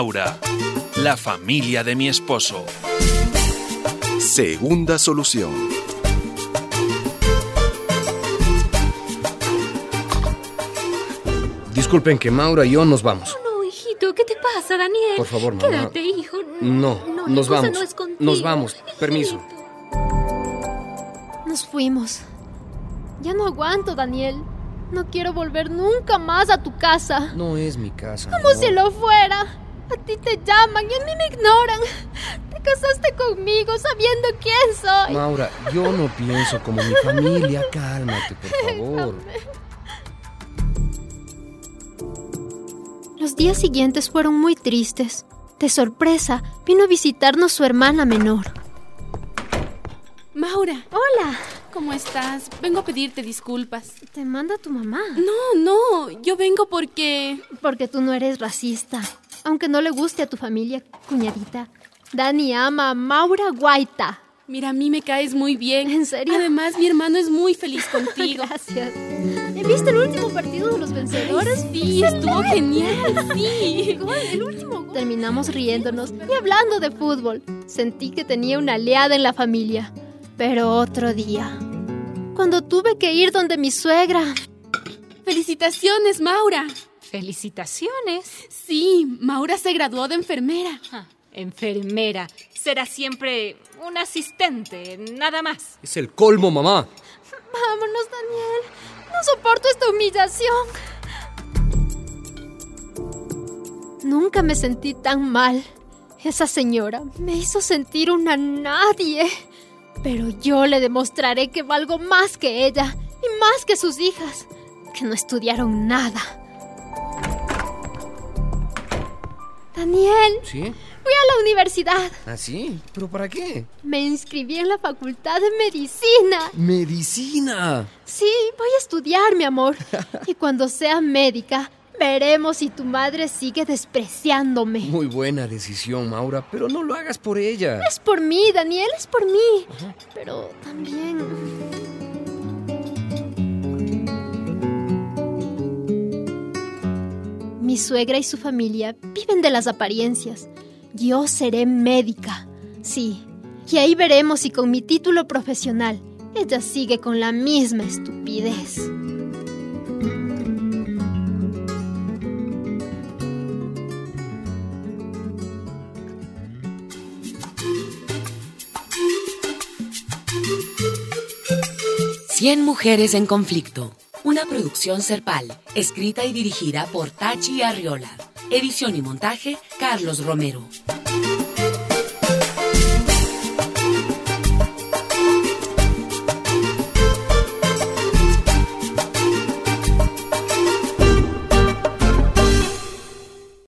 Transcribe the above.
Maura, la familia de mi esposo. Segunda solución. Disculpen que Maura y yo nos vamos. No, hijito, ¿qué te pasa, Daniel? Por favor, mamá. Quédate, hijo. No, nos la cosa vamos. No es contigo. Nos vamos. Permiso. Hijito. Nos fuimos. Ya no aguanto, Daniel. No quiero volver nunca más a tu casa. No es mi casa. Como si lo fuera. A ti te llaman y a mí me ignoran. Te casaste conmigo sabiendo quién soy. Maura, yo no pienso como mi familia. Cálmate, por favor. Los días siguientes fueron muy tristes. De sorpresa, vino a visitarnos su hermana menor. Maura, Hola. ¿cómo estás? Vengo a pedirte disculpas. ¿Te manda tu mamá? No, yo vengo porque... Porque tú no eres racista. Aunque no le guste a tu familia, cuñadita. Dani ama a Maura Guaita. Mira, a mí me caes muy bien. ¿En serio? Además, mi hermano es muy feliz contigo. Gracias. ¿Viste el último partido de los vencedores? Sí, estuvo genial, sí. El último gol. Terminamos riéndonos y hablando de fútbol. Sentí que tenía una aliada en la familia. Pero otro día, cuando tuve que ir donde mi suegra... ¡Felicitaciones, Maura! ¿Felicitaciones? Sí, Maura se graduó de enfermera. Enfermera. Será siempre un asistente, nada más. Es el colmo, mamá. Vámonos, Daniel. No soporto esta humillación. Nunca me sentí tan mal. Esa señora me hizo sentir una nadie. Pero yo le demostraré que valgo más que ella y más que sus hijas, que no estudiaron nada. Daniel, ¿Sí? fui a la universidad. ¿Ah, sí? ¿Pero para qué? Me inscribí en la facultad de medicina. ¡Medicina! Sí, voy a estudiar, mi amor. Y cuando sea médica, veremos si tu madre sigue despreciándome. Muy buena decisión, Maura, pero no lo hagas por ella. Es por mí, Daniel, es por mí. Pero también... Mi suegra y su familia viven de las apariencias. Yo seré médica, sí. Y ahí veremos si con mi título profesional ella sigue con la misma estupidez. Cien mujeres en conflicto. Una producción Serpal, escrita y dirigida por Tachi Arriola. Edición y montaje, Carlos Romero.